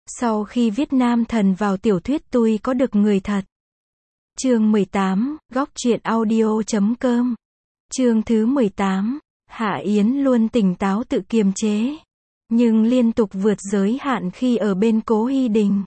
Sau khi viết nam thần vào tiểu thuyết tôi có được người thật. Chương 18, góc truyện audio.com. Chương thứ 18, Hạ Yến luôn tỉnh táo tự kiềm chế, nhưng liên tục vượt giới hạn khi ở bên Cố Hy Đình.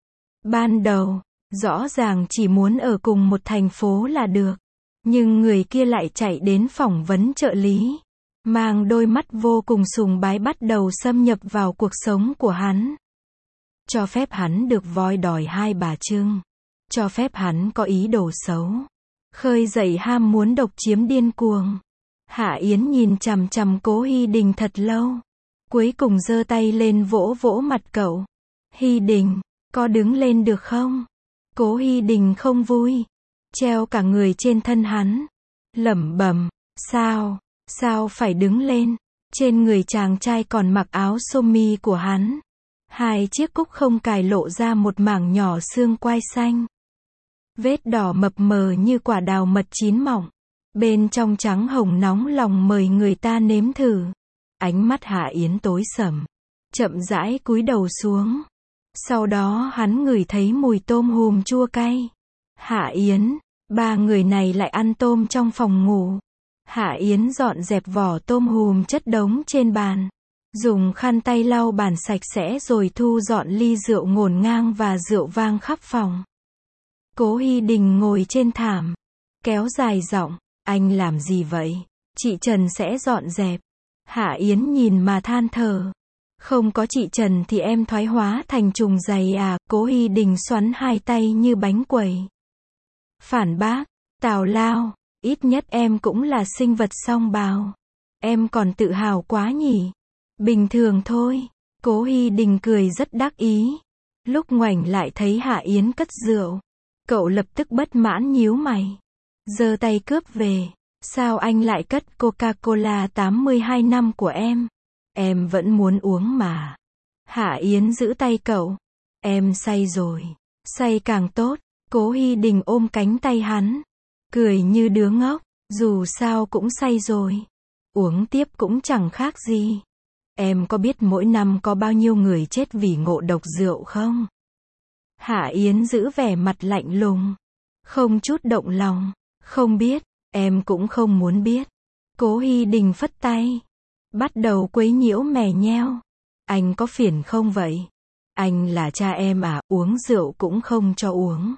Ban đầu, rõ ràng chỉ muốn ở cùng một thành phố là được, nhưng người kia lại chạy đến phỏng vấn trợ lý, mang đôi mắt vô cùng sùng bái bắt đầu xâm nhập vào cuộc sống của hắn. Cho phép hắn được voi đòi hai bà Trưng. Cho phép hắn có ý đồ xấu. Khơi dậy ham muốn độc chiếm điên cuồng. Hạ Yến nhìn chằm chằm Cố Hy Đình thật lâu. Cuối cùng giơ tay lên vỗ vỗ mặt cậu. Hy Đình, có đứng lên được không? Cố Hy Đình không vui. Treo cả người trên thân hắn. Lẩm bẩm, sao phải đứng lên? Trên người chàng trai còn mặc áo sơ mi của hắn. Hai chiếc cúc không cài lộ ra một mảng nhỏ xương quai xanh. Vết đỏ mập mờ như quả đào mật chín mọng. Bên trong trắng hồng nóng lòng mời người ta nếm thử. Ánh mắt Hạ Yến tối sầm. Chậm rãi cúi đầu xuống. Sau đó hắn ngửi thấy mùi tôm hùm chua cay. Hạ Yến, ba người này lại ăn tôm trong phòng ngủ. Hạ Yến dọn dẹp vỏ tôm hùm chất đống trên bàn. Dùng khăn tay lau bàn sạch sẽ rồi thu dọn ly rượu ngổn ngang và rượu vang khắp phòng. Cố Hy Đình ngồi trên thảm, kéo dài giọng, anh làm gì vậy? Chị Trần sẽ dọn dẹp. Hạ Yến nhìn mà than thở. Không có chị Trần thì em thoái hóa thành trùng giày à? Cố Hy Đình xoắn hai tay như bánh quẩy. Phản bác, tào lao, ít nhất em cũng là sinh vật song bào. Em còn tự hào quá nhỉ? Bình thường thôi. Cố Hy Đình cười rất đắc ý. Lúc ngoảnh lại thấy Hạ Yến cất rượu. Cậu lập tức bất mãn nhíu mày. Giơ tay cướp về. Sao anh lại cất Coca-Cola 82 năm của em? Em vẫn muốn uống mà. Hạ Yến giữ tay cậu. Em say rồi. Say càng tốt. Cố Hy Đình ôm cánh tay hắn. Cười như đứa ngốc. Dù sao cũng say rồi. Uống tiếp cũng chẳng khác gì. Em có biết mỗi năm có bao nhiêu người chết vì ngộ độc rượu không? Hạ Yến giữ vẻ mặt lạnh lùng. Không chút động lòng. Không biết, em cũng không muốn biết. Cố Hy Đình phất tay. Bắt đầu quấy nhiễu mè nheo. Anh có phiền không vậy? Anh là cha em à, uống rượu cũng không cho uống.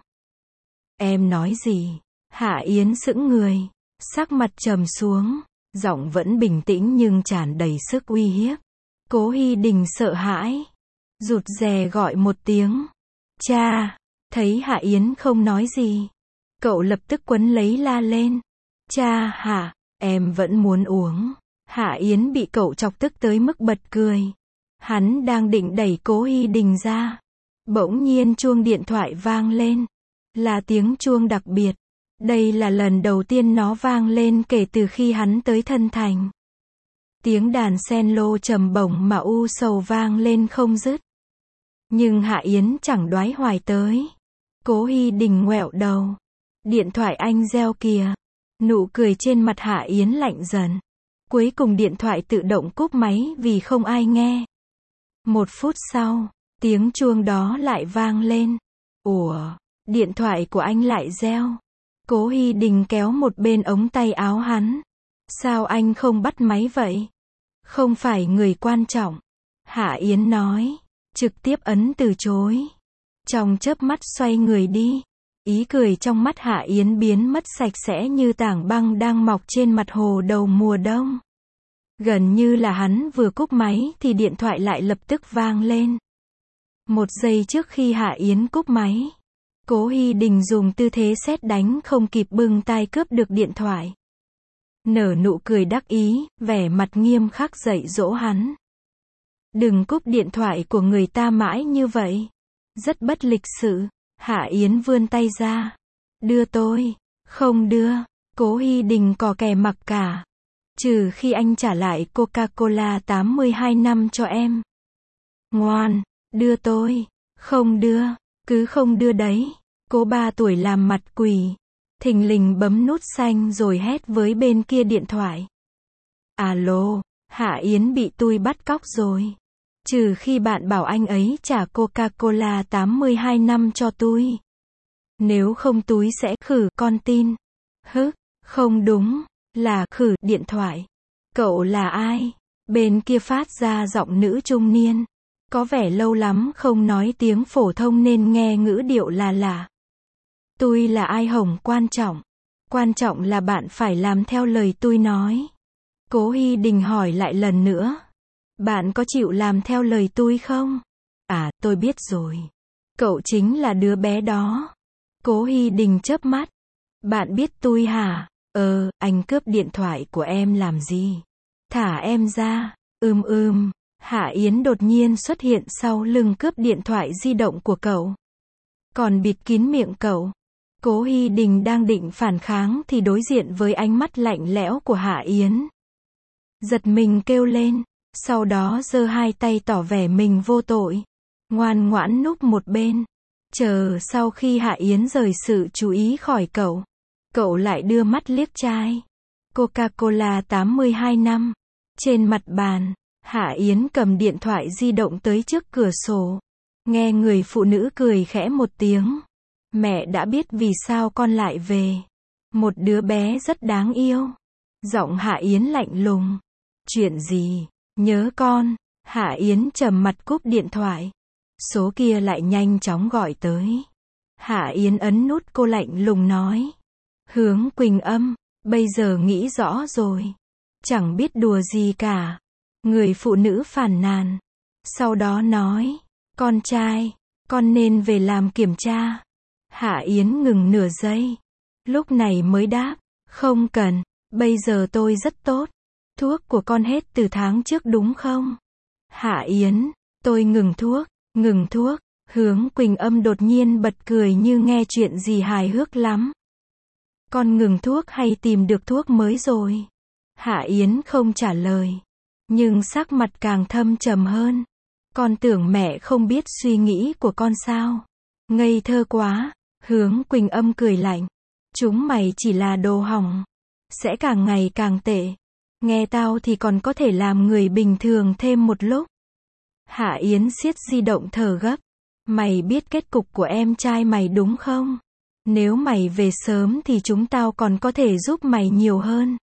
Em nói gì? Hạ Yến sững người. Sắc mặt trầm xuống. Giọng vẫn bình tĩnh nhưng tràn đầy sức uy hiếp. Cố Hy Đình sợ hãi. Rụt rè gọi một tiếng. Cha, thấy Hạ Yến không nói gì. Cậu lập tức quấn lấy la lên. Cha hả, em vẫn muốn uống. Hạ Yến bị cậu chọc tức tới mức bật cười. Hắn đang định đẩy Cố Hy Đình ra. Bỗng nhiên chuông điện thoại vang lên. Là tiếng chuông đặc biệt. Đây là lần đầu tiên nó vang lên kể từ khi hắn tới Thân Thành. Tiếng đàn cello trầm bổng mà u sầu vang lên không dứt. Nhưng Hạ Yến chẳng đoái hoài tới. Cố Hy Đình ngoẹo đầu. Điện thoại anh reo kìa. Nụ cười trên mặt Hạ Yến lạnh dần. Cuối cùng điện thoại tự động cúp máy vì không ai nghe. 1 phút sau, tiếng chuông đó lại vang lên. Ủa, điện thoại của anh lại reo. Cố Hy Đình kéo một bên ống tay áo hắn. Sao anh không bắt máy vậy? Không phải người quan trọng. Hạ Yến nói. Trực tiếp ấn từ chối. Trong chớp mắt xoay người đi. Ý cười trong mắt Hạ Yến biến mất sạch sẽ như tảng băng đang mọc trên mặt hồ đầu mùa đông. Gần như là hắn vừa cúp máy thì điện thoại lại lập tức vang lên. 1 giây trước khi Hạ Yến cúp máy, Cố Hy Đình dùng tư thế sét đánh không kịp bưng tay cướp được điện thoại. Nở nụ cười đắc ý, vẻ mặt nghiêm khắc dạy dỗ hắn. Đừng cúp điện thoại của người ta mãi như vậy. Rất bất lịch sự. Hạ Yến vươn tay ra. Đưa tôi. Không đưa. Cố Hy Đình cò kè mặc cả. Trừ khi anh trả lại Coca-Cola 82 năm cho em. Ngoan. Đưa tôi. Không đưa. Cứ không đưa đấy. Cô 3 tuổi làm mặt quỷ. Thình lình bấm nút xanh rồi hét với bên kia điện thoại. Alo. Hạ Yến bị tui bắt cóc rồi. Trừ khi bạn bảo anh ấy trả Coca-Cola 82 năm cho tôi. Nếu không túi sẽ khử con tin. Không đúng, là khử điện thoại. Cậu là ai? Bên kia phát ra giọng nữ trung niên. Có vẻ lâu lắm không nói tiếng phổ thông nên nghe ngữ điệu là lạ. Tôi là ai hổng quan trọng. Quan trọng là bạn phải làm theo lời tôi nói. Cố Hy Đình hỏi lại lần nữa. Bạn có chịu làm theo lời tôi không? À, tôi biết rồi. Cậu chính là đứa bé đó. Cố Hy Đình chớp mắt. Bạn biết tôi hả? Anh cướp điện thoại của em làm gì? Thả em ra. Hạ Yến đột nhiên xuất hiện sau lưng cướp điện thoại di động của cậu. Còn bịt kín miệng cậu. Cố Hy Đình đang định phản kháng thì đối diện với ánh mắt lạnh lẽo của Hạ Yến. Giật mình kêu lên. Sau đó giơ hai tay tỏ vẻ mình vô tội. Ngoan ngoãn núp một bên. Chờ sau khi Hạ Yến rời sự chú ý khỏi cậu. Cậu lại đưa mắt liếc chai Coca-Cola 82 năm. Trên mặt bàn, Hạ Yến cầm điện thoại di động tới trước cửa sổ. Nghe người phụ nữ cười khẽ một tiếng. Mẹ đã biết vì sao con lại về. Một đứa bé rất đáng yêu. Giọng Hạ Yến lạnh lùng. Chuyện gì? Nhớ con. Hạ Yến trầm mặt cúp điện thoại. Số kia lại nhanh chóng gọi tới. Hạ Yến ấn nút cô lạnh lùng nói. Hướng Quỳnh Âm, bây giờ nghĩ rõ rồi. Chẳng biết đùa gì cả. Người phụ nữ phàn nàn. Sau đó nói. Con trai, con nên về làm kiểm tra. Hạ Yến ngừng nửa giây. Lúc này mới đáp. Không cần, bây giờ tôi rất tốt. Thuốc của con hết từ tháng trước đúng không? Hạ Yến, tôi ngừng thuốc. Hướng Quỳnh Âm đột nhiên bật cười như nghe chuyện gì hài hước lắm. Con ngừng thuốc hay tìm được thuốc mới rồi? Hạ Yến không trả lời. Nhưng sắc mặt càng thâm trầm hơn. Con tưởng mẹ không biết suy nghĩ của con sao? Ngây thơ quá. Hướng Quỳnh Âm cười lạnh. Chúng mày chỉ là đồ hỏng. Sẽ càng ngày càng tệ. Nghe tao thì còn có thể làm người bình thường thêm một lúc. Hạ Yến siết di động thở gấp. Mày biết kết cục của em trai mày đúng không? Nếu mày về sớm thì chúng tao còn có thể giúp mày nhiều hơn.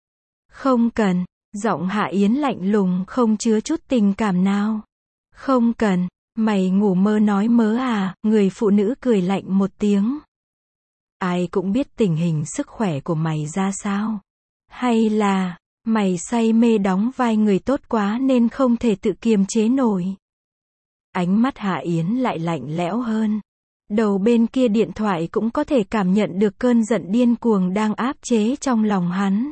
Không cần. Giọng Hạ Yến lạnh lùng không chứa chút tình cảm nào. Không cần. Mày ngủ mơ nói mớ à? Người phụ nữ cười lạnh một tiếng. Ai cũng biết tình hình sức khỏe của mày ra sao. Hay là mày say mê đóng vai người tốt quá nên không thể tự kiềm chế nổi. Ánh mắt Hạ Yến lại lạnh lẽo hơn. Đầu bên kia điện thoại cũng có thể cảm nhận được cơn giận điên cuồng đang áp chế trong lòng hắn.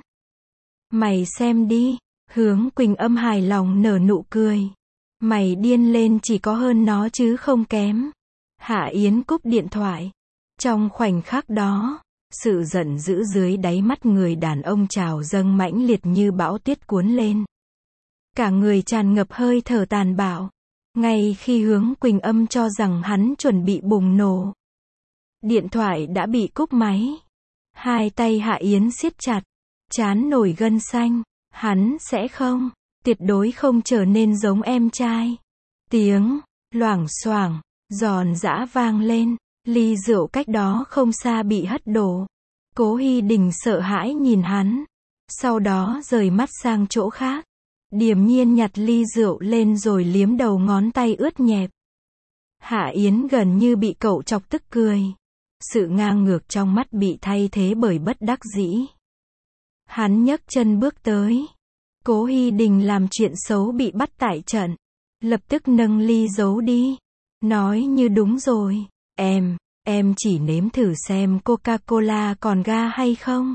Mày xem đi. Hướng Quỳnh Âm hài lòng nở nụ cười. Mày điên lên chỉ có hơn nó chứ không kém. Hạ Yến cúp điện thoại. Trong khoảnh khắc đó, sự giận dữ dưới đáy mắt người đàn ông trào dâng mãnh liệt như bão tuyết cuốn lên. Cả người tràn ngập hơi thở tàn bạo. Ngay khi Hướng Quỳnh Âm cho rằng hắn chuẩn bị bùng nổ. Điện thoại đã bị cúp máy. Hai tay Hạ Yến siết chặt. Trán nổi gân xanh. Hắn sẽ không, tuyệt đối không trở nên giống em trai. Tiếng loảng xoảng, giòn giã vang lên. Ly rượu cách đó không xa bị hất đổ. Cố Hy Đình sợ hãi nhìn hắn. Sau đó rời mắt sang chỗ khác. Điềm nhiên nhặt ly rượu lên rồi liếm đầu ngón tay ướt nhẹp. Hạ Yến gần như bị cậu chọc tức cười. Sự ngang ngược trong mắt bị thay thế bởi bất đắc dĩ. Hắn nhấc chân bước tới. Cố Hy Đình làm chuyện xấu bị bắt tại trận. Lập tức nâng ly giấu đi. Nói như đúng rồi. Em chỉ nếm thử xem Coca-Cola còn ga hay không?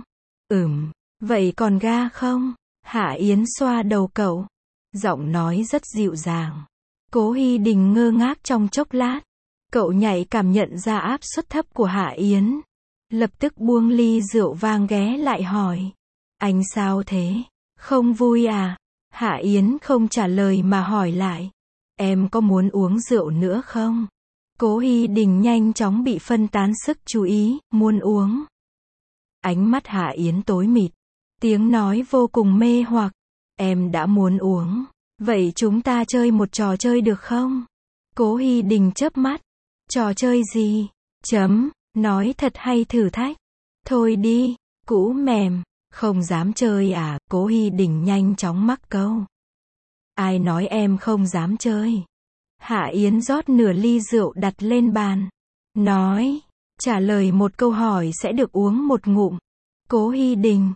Vậy còn ga không? Hạ Yến xoa đầu cậu. Giọng nói rất dịu dàng. Cố Hy Đình ngơ ngác trong chốc lát. Cậu nhạy cảm nhận ra áp suất thấp của Hạ Yến. Lập tức buông ly rượu vang ghé lại hỏi. Anh sao thế? Không vui à? Hạ Yến không trả lời mà hỏi lại. Em có muốn uống rượu nữa không? Cố Hy Đình nhanh chóng bị phân tán sức chú ý, muốn uống. Ánh mắt Hạ Yến tối mịt. Tiếng nói vô cùng mê hoặc. Em đã muốn uống. Vậy chúng ta chơi một trò chơi được không? Cố Hi Đình chớp mắt. Trò chơi gì? Nói thật hay thử thách? Thôi đi, cũ mềm, không dám chơi à? Cố Hi Đình nhanh chóng mắc câu. Ai nói em không dám chơi? Hạ Yến rót nửa ly rượu đặt lên bàn. Nói, trả lời một câu hỏi sẽ được uống một ngụm. Cố Hi Đình,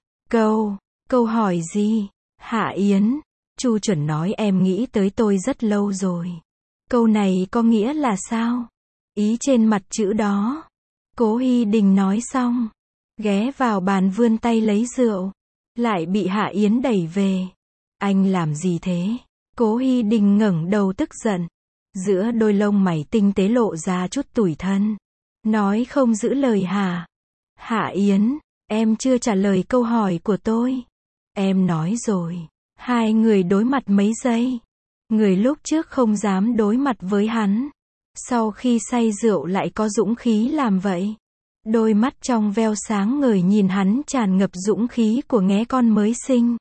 câu hỏi gì? Hạ Yến, Chu Chuẩn nói em nghĩ tới tôi rất lâu rồi. Câu này có nghĩa là sao? Ý trên mặt chữ đó. Cố Hi Đình nói xong, ghé vào bàn vươn tay lấy rượu, lại bị Hạ Yến đẩy về. Anh làm gì thế? Cố Hi Đình ngẩng đầu tức giận. Giữa đôi lông mày tinh tế lộ ra chút tủi thân. Nói không giữ lời hả? Hạ Yến, em chưa trả lời câu hỏi của tôi. Em nói rồi. Hai người đối mặt mấy giây. Người lúc trước không dám đối mặt với hắn. Sau khi say rượu lại có dũng khí làm vậy. Đôi mắt trong veo sáng ngời nhìn hắn tràn ngập dũng khí của nghé con mới sinh.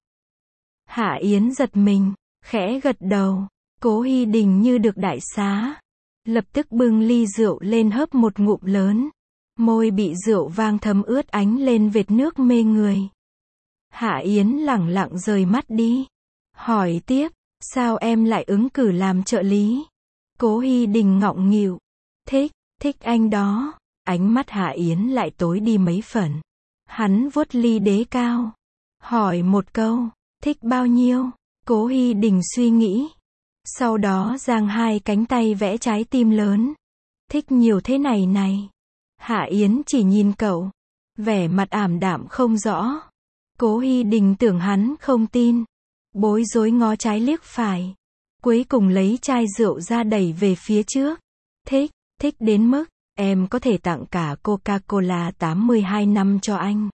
Hạ Yến giật mình, khẽ gật đầu. Cố Hi Đình như được đại xá. Lập tức bưng ly rượu lên hớp một ngụm lớn. Môi bị rượu vang thấm ướt ánh lên vệt nước mê người. Hạ Yến lẳng lặng rời mắt đi. Hỏi tiếp, sao em lại ứng cử làm trợ lý? Cố Hi Đình ngọng nghịu. Thích anh đó. Ánh mắt Hạ Yến lại tối đi mấy phần. Hắn vuốt ly đế cao. Hỏi một câu, thích bao nhiêu? Cố Hi Đình suy nghĩ. Sau đó giang hai cánh tay vẽ trái tim lớn. Thích nhiều thế này. Hạ Yến chỉ nhìn cậu. Vẻ mặt ảm đạm không rõ. Cố Hi Đình tưởng hắn không tin. Bối rối ngó trái liếc phải. Cuối cùng lấy chai rượu ra đẩy về phía trước. Thích đến mức, em có thể tặng cả Coca-Cola 82 năm cho anh.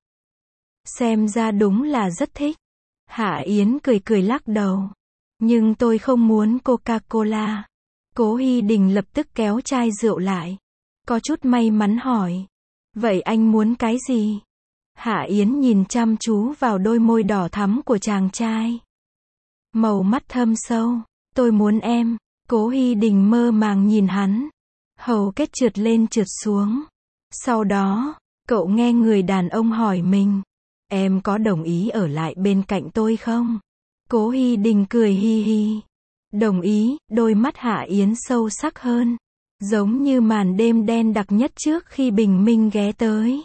Xem ra đúng là rất thích. Hạ Yến cười lắc đầu. Nhưng tôi không muốn Coca-Cola. Cố Hi Đình lập tức kéo chai rượu lại. Có chút may mắn hỏi. Vậy anh muốn cái gì? Hạ Yến nhìn chăm chú vào đôi môi đỏ thắm của chàng trai. Màu mắt thâm sâu. Tôi muốn em. Cố Hi Đình mơ màng nhìn hắn. Hầu kết trượt lên trượt xuống. Sau đó, cậu nghe người đàn ông hỏi mình. Em có đồng ý ở lại bên cạnh tôi không? Cố Hi Đình cười hi hi. Đồng ý, đôi mắt Hạ Yến sâu sắc hơn. Giống như màn đêm đen đặc nhất trước khi bình minh ghé tới.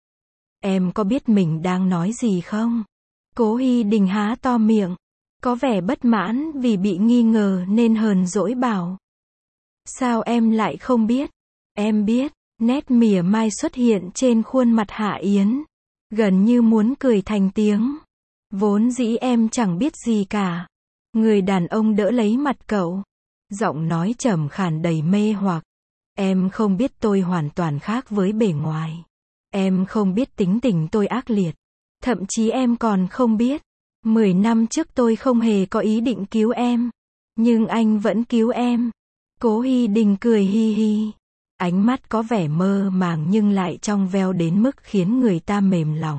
Em có biết mình đang nói gì không? Cố Hi Đình há to miệng. Có vẻ bất mãn vì bị nghi ngờ nên hờn dỗi bảo. Sao em lại không biết? Em biết. Nét mỉa mai xuất hiện trên khuôn mặt Hạ Yến. Gần như muốn cười thành tiếng. Vốn dĩ em chẳng biết gì cả. Người đàn ông đỡ lấy mặt cậu. Giọng nói trầm khàn đầy mê hoặc. Em không biết tôi hoàn toàn khác với bề ngoài. Em không biết tính tình tôi ác liệt. Thậm chí em còn không biết. 10 năm trước tôi không hề có ý định cứu em. Nhưng anh vẫn cứu em. Cố Hi Đình cười hi hi. Ánh mắt có vẻ mơ màng nhưng lại trong veo đến mức khiến người ta mềm lòng.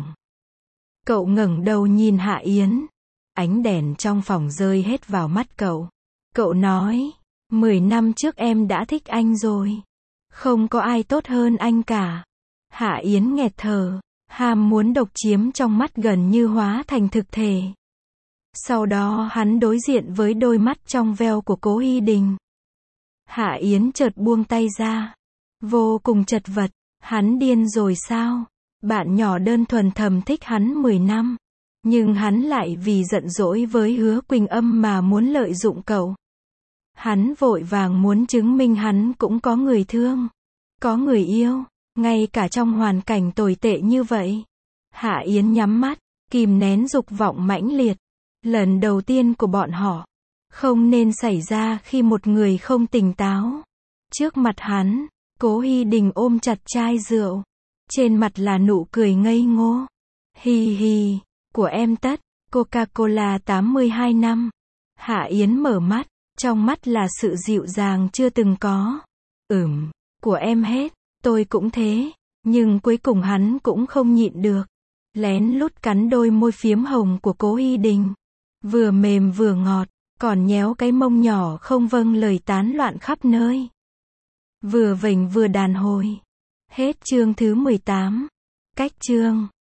Cậu ngẩng đầu nhìn Hạ Yến. Ánh đèn trong phòng rơi hết vào mắt cậu. Cậu nói, 10 năm trước em đã thích anh rồi. Không có ai tốt hơn anh cả. Hạ Yến nghẹt thở. Ham muốn độc chiếm trong mắt gần như hóa thành thực thể. Sau đó hắn đối diện với đôi mắt trong veo của Cố Hi Đình. Hạ Yến chợt buông tay ra. Vô cùng chật vật. Hắn điên rồi sao? Bạn nhỏ đơn thuần thầm thích hắn 10 năm. Nhưng hắn lại vì giận dỗi với Hứa Quỳnh Âm mà muốn lợi dụng cậu. Hắn vội vàng muốn chứng minh hắn cũng có người thương. Có người yêu. Ngay cả trong hoàn cảnh tồi tệ như vậy. Hạ Yến nhắm mắt. Kìm nén dục vọng mãnh liệt. Lần đầu tiên của bọn họ. Không nên xảy ra khi một người không tỉnh táo. Trước mặt hắn. Cố Hi Đình ôm chặt chai rượu. Trên mặt là nụ cười ngây ngô. Hi hi. Của em tất. Coca-Cola 82 năm. Hạ Yến mở mắt. Trong mắt là sự dịu dàng chưa từng có. Của em hết. Tôi cũng thế. Nhưng cuối cùng hắn cũng không nhịn được. Lén lút cắn đôi môi phiếm hồng của Cố Hi Đình. Vừa mềm vừa ngọt. Còn nhéo cái mông nhỏ không vâng lời tán loạn khắp nơi. Vừa vểnh vừa đàn hồi. Hết chương thứ 18. Cách chương